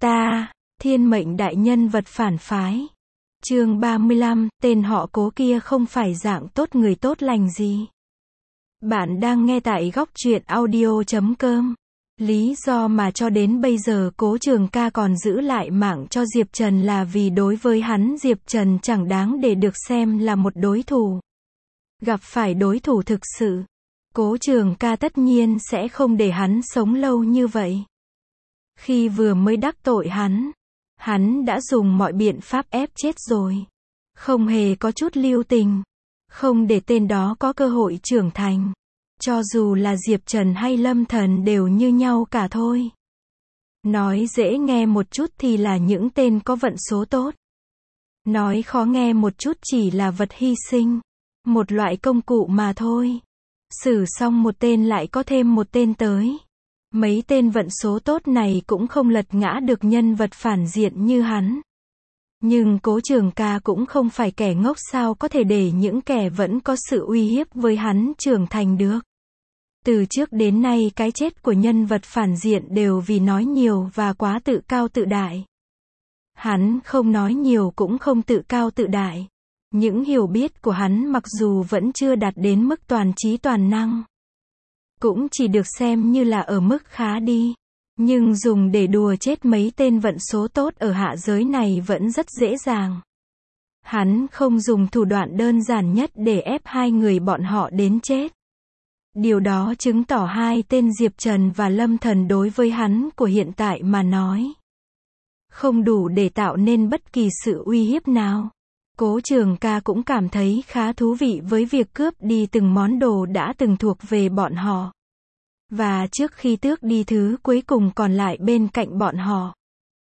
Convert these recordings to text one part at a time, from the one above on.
Ta, thiên mệnh đại nhân vật phản phái. Chương 35, tên họ Cố kia không phải dạng tốt người tốt lành gì. Bạn đang nghe tại góc truyện audio.com. Lý do mà cho đến bây giờ Cố Trường Ca còn giữ lại mạng cho Diệp Trần là vì đối với hắn Diệp Trần chẳng đáng để được xem là một đối thủ. Gặp phải đối thủ thực sự, Cố Trường Ca tất nhiên sẽ không để hắn sống lâu như vậy. Khi vừa mới đắc tội hắn đã dùng mọi biện pháp ép chết rồi. Không hề có chút lưu tình. Không để tên đó có cơ hội trưởng thành. Cho dù là Diệp Trần hay Lâm Thần đều như nhau cả thôi. Nói dễ nghe một chút thì là những tên có vận số tốt. Nói khó nghe một chút chỉ là vật hy sinh. Một loại công cụ mà thôi. Xử xong một tên lại có thêm một tên tới. Mấy tên vận số tốt này cũng không lật ngã được nhân vật phản diện như hắn. Nhưng Cố Trường Ca cũng không phải kẻ ngốc sao có thể để những kẻ vẫn có sự uy hiếp với hắn trưởng thành được. Từ trước đến nay cái chết của nhân vật phản diện đều vì nói nhiều và quá tự cao tự đại. Hắn không nói nhiều cũng không tự cao tự đại. Những hiểu biết của hắn mặc dù vẫn chưa đạt đến mức toàn trí toàn năng, cũng chỉ được xem như là ở mức khá đi. Nhưng dùng để đùa chết mấy tên vận số tốt ở hạ giới này vẫn rất dễ dàng. Hắn không dùng thủ đoạn đơn giản nhất để ép hai người bọn họ đến chết. Điều đó chứng tỏ hai tên Diệp Trần và Lâm Thần đối với hắn của hiện tại mà nói không đủ để tạo nên bất kỳ sự uy hiếp nào. Cố Trường Ca cũng cảm thấy khá thú vị với việc cướp đi từng món đồ đã từng thuộc về bọn họ. Và trước khi tước đi thứ cuối cùng còn lại bên cạnh bọn họ,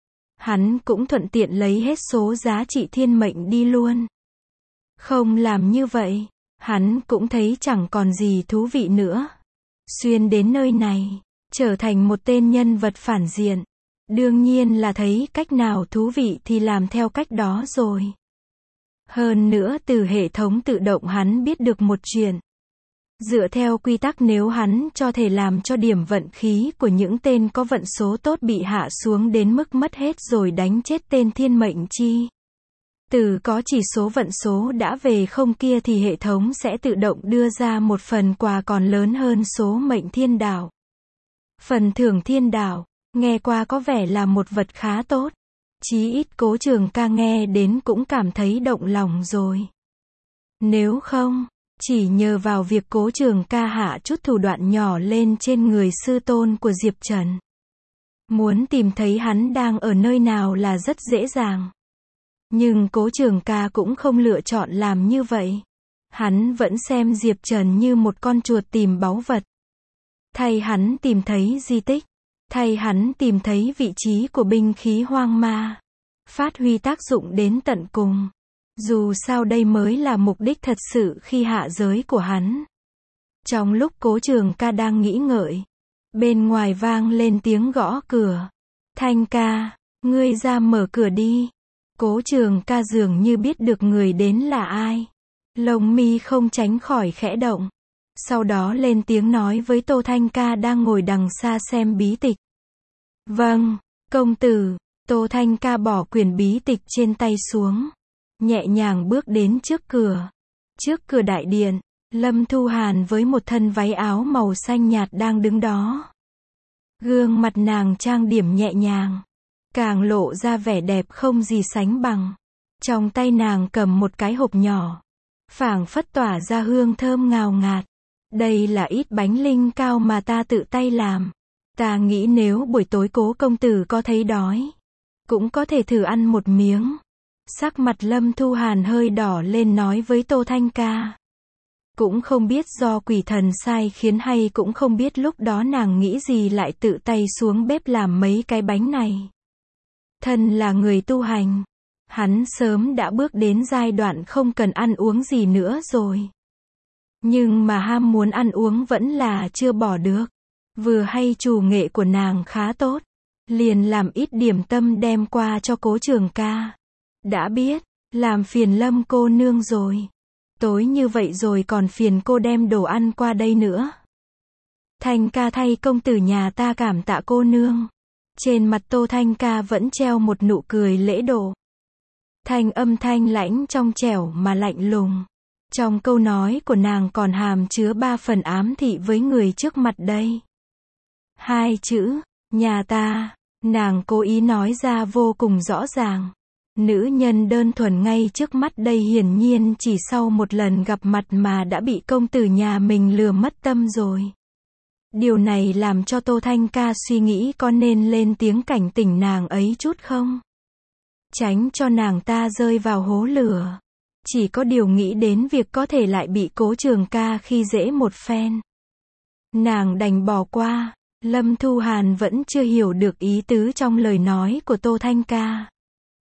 hắn cũng thuận tiện lấy hết số giá trị thiên mệnh đi luôn. Không làm như vậy, hắn cũng thấy chẳng còn gì thú vị nữa. Xuyên đến nơi này, trở thành một tên nhân vật phản diện. Đương nhiên là thấy cách nào thú vị thì làm theo cách đó rồi. Hơn nữa từ hệ thống tự động hắn biết được một chuyện. Dựa theo quy tắc nếu hắn cho thể làm cho điểm vận khí của những tên có vận số tốt bị hạ xuống đến mức mất hết rồi đánh chết tên thiên mệnh chi từ có chỉ số vận số đã về không kia thì hệ thống sẽ tự động đưa ra một phần quà còn lớn hơn số mệnh thiên đạo. Phần thưởng thiên đạo, nghe qua có vẻ là một vật khá tốt. Chí ít Cố Trường Ca nghe đến cũng cảm thấy động lòng rồi. Nếu không, chỉ nhờ vào việc Cố Trường Ca hạ chút thủ đoạn nhỏ lên trên người sư tôn của Diệp Trần. Muốn tìm thấy hắn đang ở nơi nào là rất dễ dàng. Nhưng Cố Trường Ca cũng không lựa chọn làm như vậy. Hắn vẫn xem Diệp Trần như một con chuột tìm báu vật. Thay hắn tìm thấy di tích. Thay hắn tìm thấy vị trí của binh khí hoang ma. Phát huy tác dụng đến tận cùng. Dù sao đây mới là mục đích thật sự khi hạ giới của hắn. Trong lúc Cố Trường Ca đang nghĩ ngợi, bên ngoài vang lên tiếng gõ cửa. Thanh ca, ngươi ra mở cửa đi. Cố Trường Ca dường như biết được người đến là ai. Lông mi không tránh khỏi khẽ động. Sau đó lên tiếng nói với Tô Thanh Ca đang ngồi đằng xa xem bí tịch. Vâng, công tử. Tô Thanh Ca bỏ quyển bí tịch trên tay xuống. Nhẹ nhàng bước đến trước cửa. Trước cửa đại điện, Lâm Thu Hàn với một thân váy áo màu xanh nhạt đang đứng đó. Gương mặt nàng trang điểm nhẹ nhàng, càng lộ ra vẻ đẹp không gì sánh bằng. Trong tay nàng cầm một cái hộp nhỏ, phảng phất tỏa ra hương thơm ngào ngạt. Đây là ít bánh linh cao mà ta tự tay làm. Ta nghĩ nếu buổi tối Cố công tử có thấy đói, cũng có thể thử ăn một miếng. Sắc mặt Lâm Thu Hàn hơi đỏ lên nói với Tô Thanh Ca. Cũng không biết do quỷ thần sai khiến hay cũng không biết lúc đó nàng nghĩ gì lại tự tay xuống bếp làm mấy cái bánh này. Thân là người tu hành, hắn sớm đã bước đến giai đoạn không cần ăn uống gì nữa rồi. Nhưng mà ham muốn ăn uống vẫn là chưa bỏ được. Vừa hay chủ nghệ của nàng khá tốt, liền làm ít điểm tâm đem qua cho Cố Trường Ca. Đã biết, làm phiền Lâm cô nương rồi. Tối như vậy rồi còn phiền cô đem đồ ăn qua đây nữa. Thanh ca thay công tử nhà ta cảm tạ cô nương. Trên mặt Tô Thanh Ca vẫn treo một nụ cười lễ độ. Thanh âm thanh lãnh trong trẻo mà lạnh lùng. Trong câu nói của nàng còn hàm chứa 3 phần ám thị với người trước mặt đây. 2 chữ, nhà ta, nàng cố ý nói ra vô cùng rõ ràng. Nữ nhân đơn thuần ngay trước mắt đây hiển nhiên chỉ sau một lần gặp mặt mà đã bị công tử nhà mình lừa mất tâm rồi. Điều này làm cho Tô Thanh Ca suy nghĩ có nên lên tiếng cảnh tỉnh nàng ấy chút không? Tránh cho nàng ta rơi vào hố lửa. Chỉ có điều nghĩ đến việc có thể lại bị Cố Trường Ca khi dễ một phen. Nàng đành bỏ qua. Lâm Thu Hàn vẫn chưa hiểu được ý tứ trong lời nói của Tô Thanh Ca.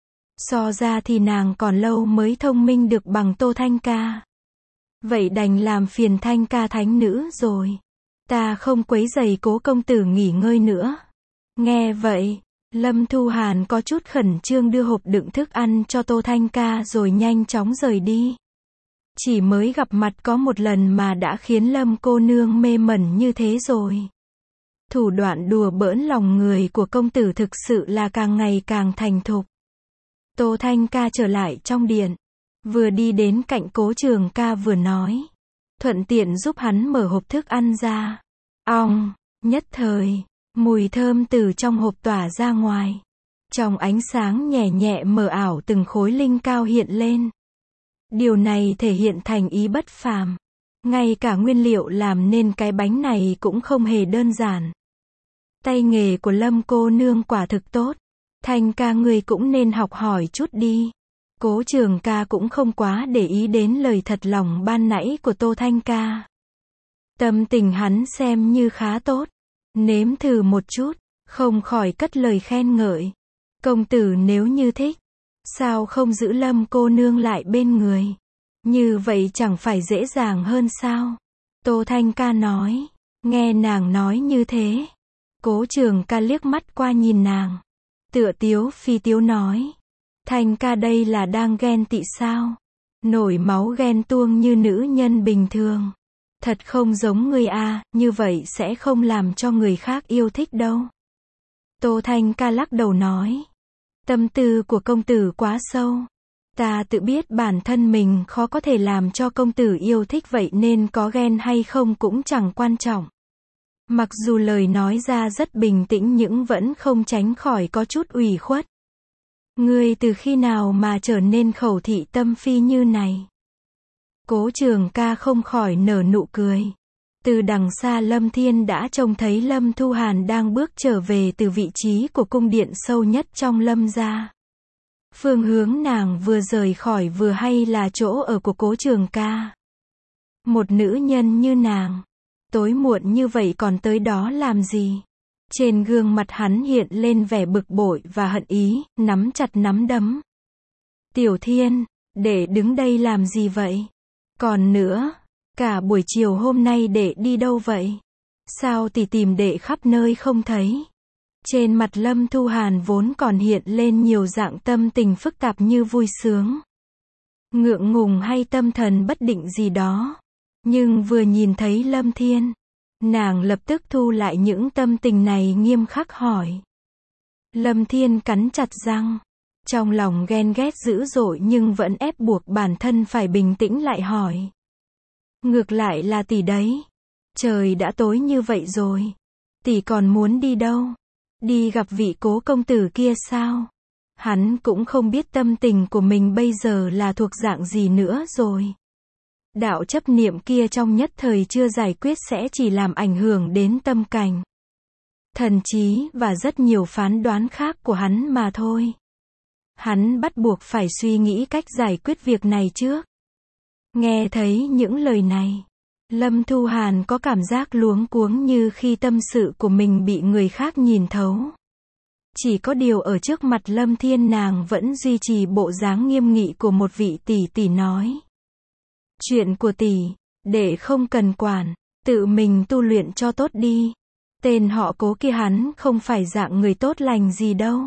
So ra thì nàng còn lâu mới thông minh được bằng Tô Thanh Ca. Vậy đành làm phiền Thanh Ca thánh nữ rồi. Ta không quấy rầy Cố công tử nghỉ ngơi nữa. Nghe vậy, Lâm Thu Hàn có chút khẩn trương đưa hộp đựng thức ăn cho Tô Thanh Ca rồi nhanh chóng rời đi. Chỉ mới gặp mặt có một lần mà đã khiến Lâm cô nương mê mẩn như thế rồi. Thủ đoạn đùa bỡn lòng người của công tử thực sự là càng ngày càng thành thục. Tô Thanh Ca trở lại trong điện. Vừa đi đến cạnh Cố Trường Ca vừa nói. Thuận tiện giúp hắn mở hộp thức ăn ra. Ong, nhất thời, mùi thơm từ trong hộp tỏa ra ngoài. Trong ánh sáng nhẹ nhẹ mờ ảo từng khối linh cao hiện lên. Điều này thể hiện thành ý bất phàm. Ngay cả nguyên liệu làm nên cái bánh này cũng không hề đơn giản. Tay nghề của Lâm cô nương quả thực tốt. Thanh ca ngươi cũng nên học hỏi chút đi. Cố Trường Ca cũng không quá để ý đến lời thật lòng ban nãy của Tô Thanh Ca. Tâm tình hắn xem như khá tốt. Nếm thử một chút, không khỏi cất lời khen ngợi. Công tử nếu như thích, sao không giữ Lâm cô nương lại bên người? Như vậy chẳng phải dễ dàng hơn sao? Tô Thanh Ca nói. Nghe nàng nói như thế. Cố Trường Ca liếc mắt qua nhìn nàng. Tựa tiếu phi tiếu nói. Thanh ca đây là đang ghen tị sao? Nổi máu ghen tuông như nữ nhân bình thường. Thật không giống người a, như vậy sẽ không làm cho người khác yêu thích đâu. Tô Thanh Ca lắc đầu nói. Tâm tư của công tử quá sâu. Ta tự biết bản thân mình khó có thể làm cho công tử yêu thích vậy nên có ghen hay không cũng chẳng quan trọng. Mặc dù lời nói ra rất bình tĩnh nhưng vẫn không tránh khỏi có chút ủy khuất. Ngươi từ khi nào mà trở nên khẩu thị tâm phi như này? Cố Trường Ca không khỏi nở nụ cười. Từ đằng xa Lâm Thiên đã trông thấy Lâm Thu Hàn đang bước trở về từ vị trí của cung điện sâu nhất trong Lâm gia. Phương hướng nàng vừa rời khỏi vừa hay là chỗ ở của Cố Trường Ca. Một nữ nhân như nàng, tối muộn như vậy còn tới đó làm gì? Trên gương mặt hắn hiện lên vẻ bực bội và hận ý, nắm chặt nắm đấm. Tiểu Thiên, đệ đứng đây làm gì vậy? Còn nữa, cả buổi chiều hôm nay đệ đi đâu vậy? Sao tỷ tìm đệ khắp nơi không thấy? Trên mặt Lâm Thu Hàn vốn còn hiện lên nhiều dạng tâm tình phức tạp như vui sướng, ngượng ngùng hay tâm thần bất định gì đó. Nhưng vừa nhìn thấy Lâm Thiên, nàng lập tức thu lại những tâm tình này nghiêm khắc hỏi. Lâm Thiên cắn chặt răng, trong lòng ghen ghét dữ dội nhưng vẫn ép buộc bản thân phải bình tĩnh lại hỏi. Ngược lại là tỷ đấy. Trời đã tối như vậy rồi. Tỷ còn muốn đi đâu? Đi gặp vị Cố công tử kia sao? Hắn cũng không biết tâm tình của mình bây giờ là thuộc dạng gì nữa rồi. Đạo chấp niệm kia trong nhất thời chưa giải quyết sẽ chỉ làm ảnh hưởng đến tâm cảnh, thần trí và rất nhiều phán đoán khác của hắn mà thôi. Hắn bắt buộc phải suy nghĩ cách giải quyết việc này trước. Nghe thấy những lời này, Lâm Thu Hàn có cảm giác luống cuống như khi tâm sự của mình bị người khác nhìn thấu. Chỉ có điều ở trước mặt Lâm Thiên nàng vẫn duy trì bộ dáng nghiêm nghị của một vị tỷ tỷ nói. Chuyện của tỷ, đệ không cần quản, tự mình tu luyện cho tốt đi. Tên họ Cố kia hắn không phải dạng người tốt lành gì đâu.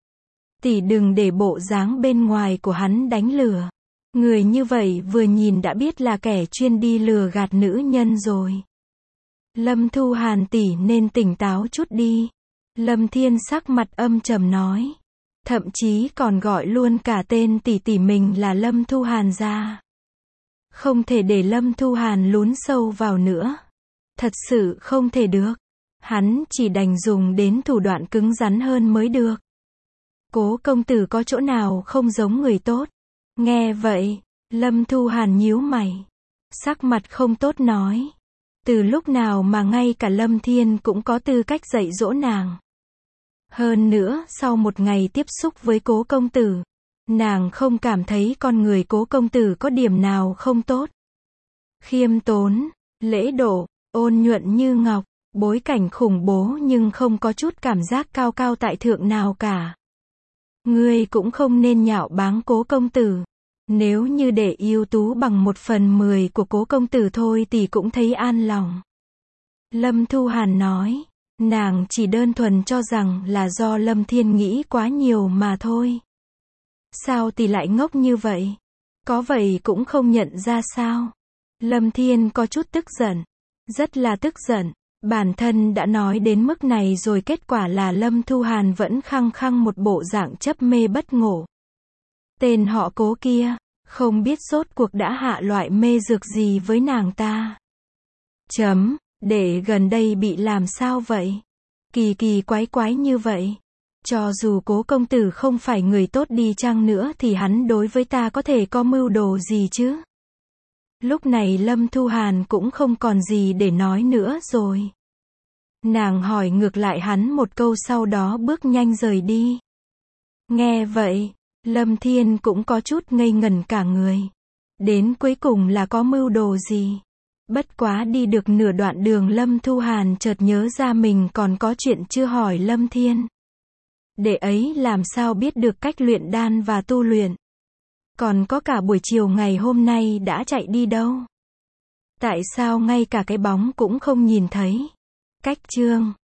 Tỷ đừng để bộ dáng bên ngoài của hắn đánh lừa. Người như vậy vừa nhìn đã biết là kẻ chuyên đi lừa gạt nữ nhân rồi. Lâm Thu Hàn tỷ nên tỉnh táo chút đi. Lâm Thiên sắc mặt âm trầm nói. Thậm chí còn gọi luôn cả tên tỷ tỷ mình là Lâm Thu Hàn ra. Không thể để Lâm Thu Hàn lún sâu vào nữa. Thật sự không thể được. Hắn chỉ đành dùng đến thủ đoạn cứng rắn hơn mới được. Cố công tử có chỗ nào không giống người tốt? Nghe vậy, Lâm Thu Hàn nhíu mày. Sắc mặt không tốt nói. Từ lúc nào mà ngay cả Lâm Thiên cũng có tư cách dạy dỗ nàng. Hơn nữa, sau một ngày tiếp xúc với cố công tử, nàng không cảm thấy con người cố công tử có điểm nào không tốt. Khiêm tốn, lễ độ, ôn nhuận như ngọc, bối cảnh khủng bố nhưng không có chút cảm giác cao cao tại thượng nào cả. Ngươi cũng không nên nhạo báng cố công tử. Nếu như để ưu tú bằng 1/10 của cố công tử thôi thì cũng thấy an lòng. Lâm Thu Hàn nói, nàng chỉ đơn thuần cho rằng là do Lâm Thiên nghĩ quá nhiều mà thôi. Sao thì lại ngốc như vậy? Có vậy cũng không nhận ra sao? Lâm Thiên có chút tức giận. Rất là tức giận. Bản thân đã nói đến mức này rồi kết quả là Lâm Thu Hàn vẫn khăng khăng một bộ dạng chấp mê bất ngộ. Tên họ Cố kia, không biết rốt cuộc đã hạ loại mê dược gì với nàng ta. Để gần đây bị làm sao vậy? Kỳ kỳ quái quái như vậy. Cho dù cố công tử không phải người tốt đi chăng nữa thì hắn đối với ta có thể có mưu đồ gì chứ? Lúc này Lâm Thu Hàn cũng không còn gì để nói nữa rồi. Nàng hỏi ngược lại hắn một câu sau đó bước nhanh rời đi. Nghe vậy, Lâm Thiên cũng có chút ngây ngẩn cả người. Đến cuối cùng là có mưu đồ gì? Bất quá đi được nửa đoạn đường Lâm Thu Hàn chợt nhớ ra mình còn có chuyện chưa hỏi Lâm Thiên. Đệ ấy làm sao biết được cách luyện đan và tu luyện? Còn có cả buổi chiều ngày hôm nay đã chạy đi đâu? Tại sao ngay cả cái bóng cũng không nhìn thấy? Cách chương